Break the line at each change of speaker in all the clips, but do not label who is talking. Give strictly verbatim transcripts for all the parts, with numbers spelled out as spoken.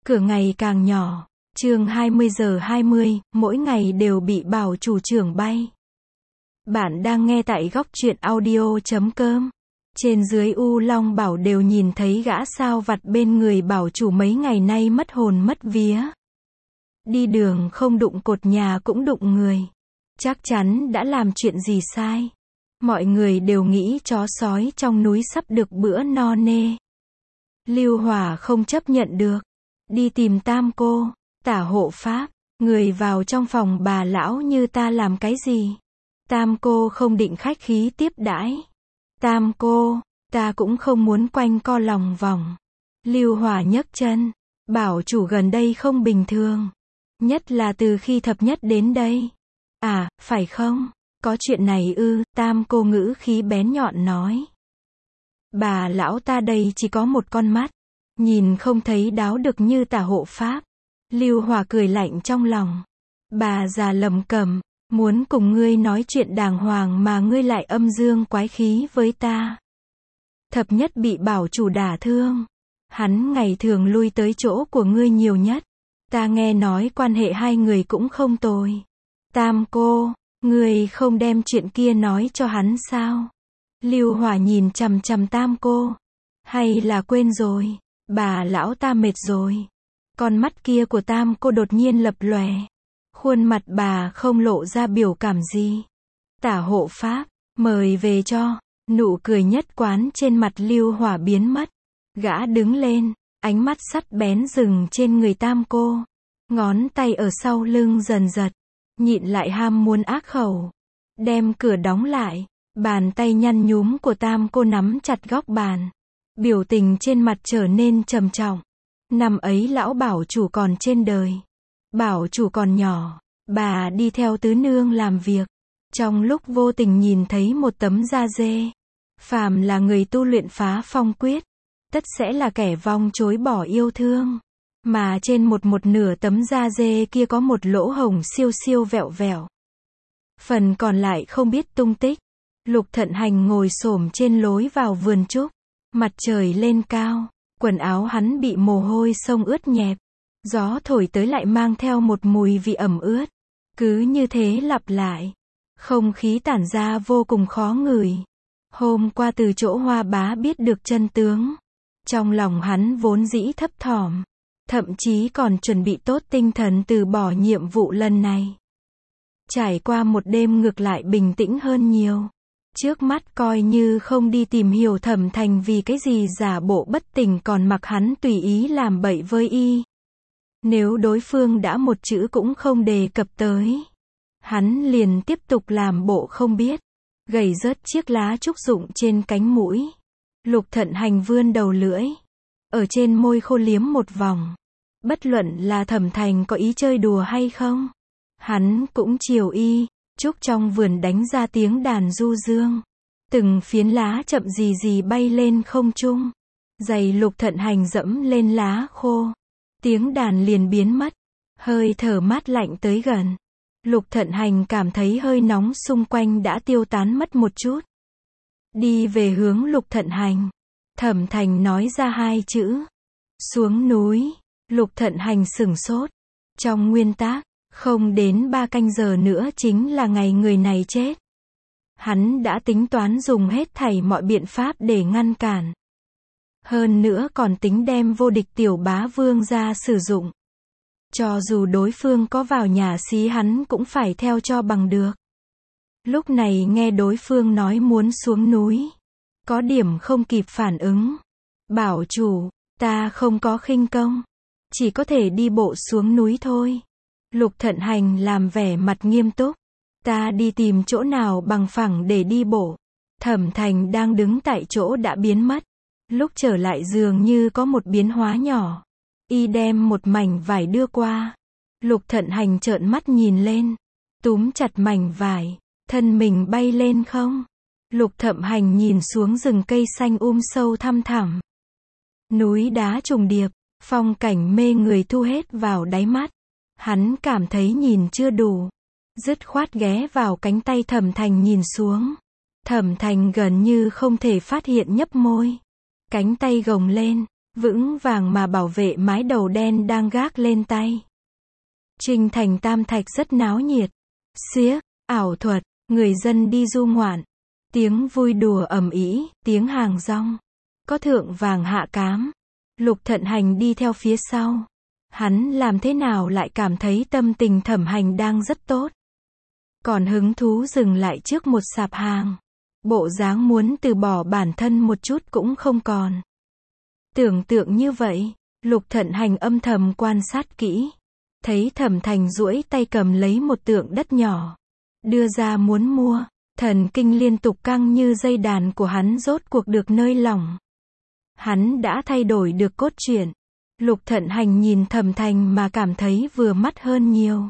Cửa ngày càng nhỏ. Chương hai mươi giờ hai mươi, mỗi ngày đều bị bảo chủ trưởng bay. Bạn đang nghe tại góc truyện audio chấm com. Trên dưới U Long Bảo đều nhìn thấy gã sao vặt bên người bảo chủ mấy ngày nay mất hồn mất vía. Đi đường không đụng cột nhà cũng đụng người. Chắc chắn đã làm chuyện gì sai. Mọi người đều nghĩ chó sói trong núi sắp được bữa no nê. Lưu Hỏa không chấp nhận được. Đi tìm Tam cô. Tả hộ pháp, người vào trong phòng bà lão như ta làm cái gì? Tam cô không định khách khí tiếp đãi. Tam cô, ta cũng không muốn quanh co lòng vòng. Lưu Hỏa nhấc chân, bảo chủ gần đây không bình thường. Nhất là từ khi thập nhất đến đây. À, phải không? Có chuyện này ư? Tam cô ngữ khí bén nhọn nói. Bà lão ta đây chỉ có một con mắt. Nhìn không thấy đáo được như tả hộ pháp. Lưu Hỏa cười lạnh trong lòng. Bà già lầm cẩm, muốn cùng ngươi nói chuyện đàng hoàng mà ngươi lại âm dương quái khí với ta. Thập nhất bị bảo chủ đả thương. Hắn ngày thường lui tới chỗ của ngươi nhiều nhất. Ta nghe nói quan hệ hai người cũng không tồi. Tam cô, ngươi không đem chuyện kia nói cho hắn sao? Lưu Hỏa nhìn chằm chằm Tam cô. Hay là quên rồi, bà lão ta mệt rồi. Con mắt kia của Tam cô đột nhiên lập lòe. Khuôn mặt bà không lộ ra biểu cảm gì. Tả hộ pháp, mời về cho. Nụ cười nhất quán trên mặt Lưu Hỏa biến mất. Gã đứng lên, ánh mắt sắt bén dừng trên người Tam cô. Ngón tay ở sau lưng dần giật. Nhịn lại ham muốn ác khẩu. Đem cửa đóng lại. Bàn tay nhăn nhúm của Tam cô nắm chặt góc bàn. Biểu tình trên mặt trở nên trầm trọng. Năm ấy lão bảo chủ còn trên đời. Bảo chủ còn nhỏ, bà đi theo tứ nương làm việc. Trong lúc vô tình nhìn thấy một tấm da dê. Phàm là người tu luyện phá phong quyết, tất sẽ là kẻ vong chối bỏ yêu thương. Mà trên một một nửa tấm da dê kia có một lỗ hổng siêu siêu vẹo vẹo. Phần còn lại không biết tung tích. Lục Thận Hành ngồi xổm trên lối vào vườn trúc. Mặt trời lên cao. Quần áo hắn bị mồ hôi xông ướt nhẹp. Gió thổi tới lại mang theo một mùi vị ẩm ướt. Cứ như thế lặp lại. Không khí tản ra vô cùng khó ngửi. Hôm qua từ chỗ Hoa Bá biết được chân tướng. Trong lòng hắn vốn dĩ thấp thỏm. Thậm chí còn chuẩn bị tốt tinh thần từ bỏ nhiệm vụ lần này. Trải qua một đêm ngược lại bình tĩnh hơn nhiều. Trước mắt coi như không đi tìm hiểu Thẩm Thành vì cái gì giả bộ bất tỉnh còn mặc hắn tùy ý làm bậy với y. Nếu đối phương đã một chữ cũng không đề cập tới, hắn liền tiếp tục làm bộ không biết. Gầy rớt chiếc lá trúc rụng trên cánh mũi. Lục Thận Hành vươn đầu lưỡi. Ở trên môi khô liếm một vòng. Bất luận là Thẩm Thành có ý chơi đùa hay không, hắn cũng chiều y. Trúc trong vườn đánh ra tiếng đàn du dương. Từng phiến lá chậm gì gì bay lên không trung. Giày Lục Thận Hành dẫm lên lá khô. Tiếng đàn liền biến mất. Hơi thở mát lạnh tới gần. Lục Thận Hành cảm thấy hơi nóng xung quanh đã tiêu tán mất một chút. Đi về hướng Lục Thận Hành. Thẩm Thành nói ra hai chữ. Xuống núi. Lục Thận Hành sửng sốt. Trong nguyên tắc, không đến ba canh giờ nữa chính là ngày người này chết. Hắn đã tính toán dùng hết thảy mọi biện pháp để ngăn cản. Hơn nữa còn tính đem vô địch tiểu bá vương ra sử dụng. Cho dù đối phương có vào nhà xí hắn cũng phải theo cho bằng được. Lúc này nghe đối phương nói muốn xuống núi. Có điểm không kịp phản ứng. Bảo chủ, ta không có khinh công. Chỉ có thể đi bộ xuống núi thôi. Lục Thận Hành làm vẻ mặt nghiêm túc. Ta đi tìm chỗ nào bằng phẳng để đi bộ. Thẩm Thành đang đứng tại chỗ đã biến mất. Lúc trở lại dường như có một biến hóa nhỏ. Y đem một mảnh vải đưa qua. Lục Thận Hành trợn mắt nhìn lên. Túm chặt mảnh vải. Thân mình bay lên không. Lục Thận Hành nhìn xuống rừng cây xanh um sâu thăm thẳm. Núi đá trùng điệp. Phong cảnh mê người thu hết vào đáy mắt. Hắn cảm thấy nhìn chưa đủ. Dứt khoát ghé vào cánh tay Thẩm Thành nhìn xuống. Thẩm Thành gần như không thể phát hiện nhấp môi. Cánh tay gồng lên. vững vàng mà bảo vệ mái đầu đen đang gác lên tay. Trinh thành Tam Thạch rất náo nhiệt. Xiếc, ảo thuật, người dân đi du ngoạn. Tiếng vui đùa ầm ĩ, tiếng hàng rong. Có thượng vàng hạ cám. Lục Thận Hành đi theo phía sau. Hắn làm thế nào lại cảm thấy tâm tình Thẩm Hành đang rất tốt. Còn hứng thú dừng lại trước một sạp hàng. Bộ dáng muốn từ bỏ bản thân một chút cũng không còn. Tưởng tượng như vậy, Lục Thận Hành âm thầm quan sát kỹ. Thấy Thẩm Thành duỗi tay cầm lấy một tượng đất nhỏ. Đưa ra muốn mua, thần kinh liên tục căng như dây đàn của hắn rốt cuộc được nơi lỏng. Hắn đã thay đổi được cốt truyện. Lục Thận Hành nhìn Thẩm Thành mà cảm thấy vừa mắt hơn nhiều.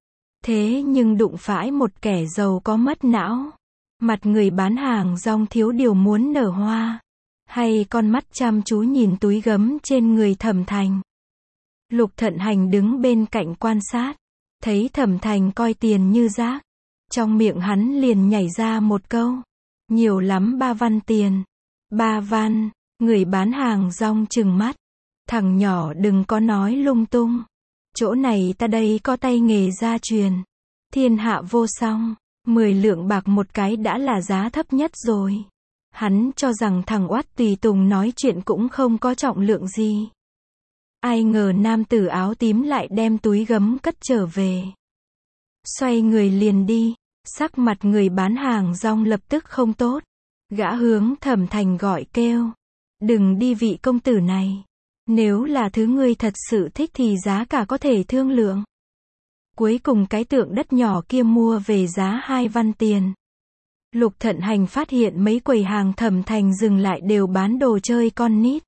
Thế nhưng đụng phải một kẻ giàu có mất não. Mặt người bán hàng rong thiếu điều muốn nở hoa. Hay con mắt chăm chú nhìn túi gấm trên người Thẩm Thành. Lục Thận Hành đứng bên cạnh quan sát. Thấy Thẩm Thành coi tiền như rác. Trong miệng hắn liền nhảy ra một câu. Nhiều lắm ba văn tiền. Ba văn, người bán hàng rong trừng mắt. Thằng nhỏ đừng có nói lung tung. Chỗ này ta đây có tay nghề gia truyền. Thiên hạ vô song. Mười lượng bạc một cái đã là giá thấp nhất rồi. Hắn cho rằng thằng oát tùy tùng nói chuyện cũng không có trọng lượng gì. Ai ngờ nam tử áo tím lại đem túi gấm cất trở về. Xoay người liền đi. Sắc mặt người bán hàng rong lập tức không tốt. Gã hướng Thẩm Thành gọi kêu. Đừng đi vị công tử này. Nếu là thứ ngươi thật sự thích thì giá cả có thể thương lượng. Cuối cùng cái tượng đất nhỏ kia mua về giá hai văn tiền. Lục Thận Hành phát hiện mấy quầy hàng Thẩm Thành dừng lại đều bán đồ chơi con nít.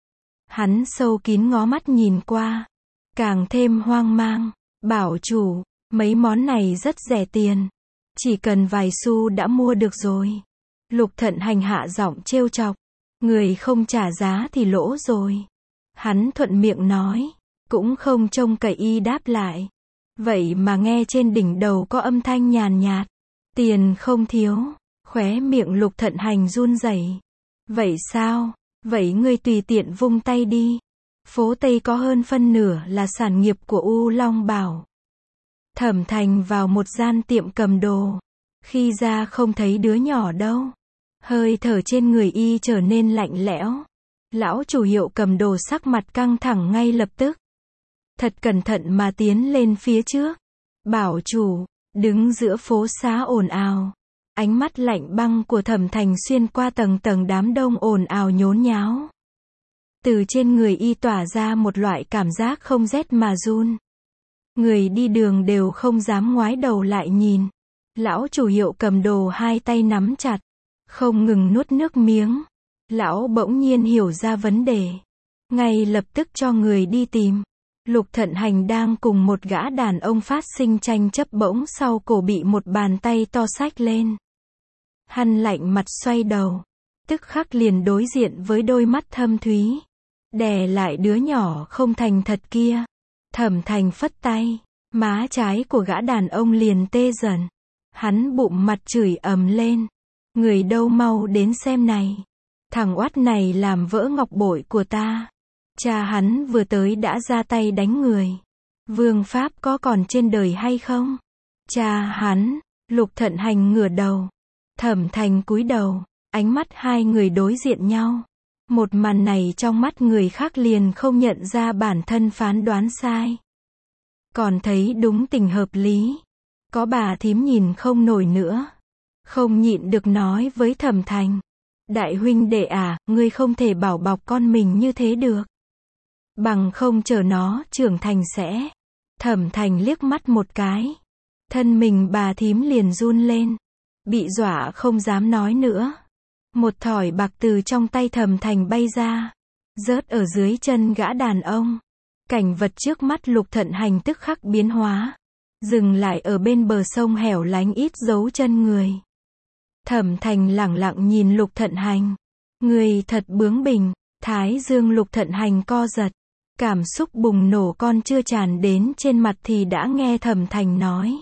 Hắn sâu kín ngó mắt nhìn qua. Càng thêm hoang mang. Bảo chủ, mấy món này rất rẻ tiền. Chỉ cần vài xu đã mua được rồi. Lục Thận Hành hạ giọng trêu chọc. Người không trả giá thì lỗ rồi. Hắn thuận miệng nói. Cũng không trông cậy y đáp lại. Vậy mà nghe trên đỉnh đầu có âm thanh nhàn nhạt. Tiền không thiếu. Khóe miệng Lục Thận Hành run rẩy. Vậy sao? Vậy ngươi tùy tiện vung tay đi. Phố Tây có hơn phân nửa là sản nghiệp của U Long Bảo. Thẩm Thành vào một gian tiệm cầm đồ. Khi ra không thấy đứa nhỏ đâu. Hơi thở trên người y trở nên lạnh lẽo. Lão chủ hiệu cầm đồ sắc mặt căng thẳng ngay lập tức. Thật cẩn thận mà tiến lên phía trước. Bảo chủ, đứng giữa phố xá ồn ào. Ánh mắt lạnh băng của Thẩm Thành xuyên qua tầng tầng đám đông ồn ào nhốn nháo. Từ trên người y tỏa ra một loại cảm giác không rét mà run. Người đi đường đều không dám ngoái đầu lại nhìn. Lão chủ hiệu cầm đồ hai tay nắm chặt. Không ngừng nuốt nước miếng. Lão bỗng nhiên hiểu ra vấn đề. Ngay lập tức cho người đi tìm. Lục Thận Hành đang cùng một gã đàn ông phát sinh tranh chấp bỗng sau cổ bị một bàn tay to xách lên. Hắn lạnh mặt xoay đầu. Tức khắc liền đối diện với đôi mắt thâm thúy. Đè lại đứa nhỏ không thành thật kia. Thẩm Thành phất tay. Má trái của gã đàn ông liền tê dần. Hắn bụng mặt chửi ầm lên. Người đâu mau đến xem này. Thằng oát này làm vỡ ngọc bội của ta. Cha hắn vừa tới đã ra tay đánh người. Vương pháp có còn trên đời hay không? Cha hắn. Lục Thận Hành ngửa đầu. Thẩm Thành cúi đầu. Ánh mắt hai người đối diện nhau. Một màn này trong mắt người khác liền không nhận ra bản thân phán đoán sai. Còn thấy đúng tình hợp lý. Có bà thím nhìn không nổi nữa. Không nhịn được nói với Thẩm Thành. Đại huynh đệ à, ngươi không thể bảo bọc con mình như thế được. Bằng không chờ nó trưởng thành sẽ. Thẩm Thành liếc mắt một cái. Thân mình bà thím liền run lên. Bị dọa không dám nói nữa. Một thỏi bạc từ trong tay Thẩm Thành bay ra. Rớt ở dưới chân gã đàn ông. Cảnh vật trước mắt Lục Thận Hành tức khắc biến hóa. Dừng lại ở bên bờ sông hẻo lánh ít dấu chân người. Thẩm Thành lẳng lặng nhìn Lục Thận Hành. Người thật bướng bỉnh. Thái dương Lục Thận Hành co giật. Cảm xúc bùng nổ con chưa tràn đến trên mặt thì đã nghe Thẩm Thành nói.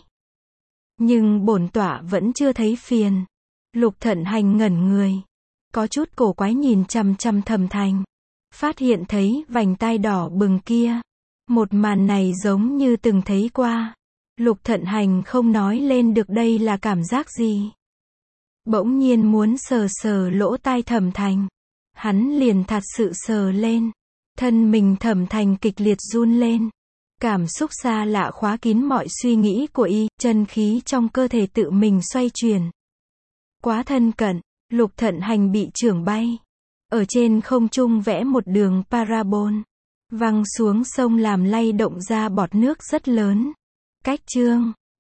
Nhưng bổn tọa vẫn chưa thấy phiền. Lục Thận Hành ngẩn người. Có chút cổ quái nhìn chằm chằm Thẩm Thành. phát hiện thấy vành tai đỏ bừng kia. Một màn này giống như từng thấy qua. Lục Thận Hành không nói lên được đây là cảm giác gì. Bỗng nhiên muốn sờ sờ lỗ tai Thẩm Thành. Hắn liền thật sự sờ lên. Thân mình Thẩm Thành kịch liệt run lên. Cảm xúc xa lạ khóa kín mọi suy nghĩ của y, chân khí trong cơ thể tự mình xoay chuyển. Quá thân cận, Lục Thận Hành bị chưởng bay. Ở trên không trung vẽ một đường parabol. Văng xuống sông làm lay động ra bọt nước rất lớn. Cách chương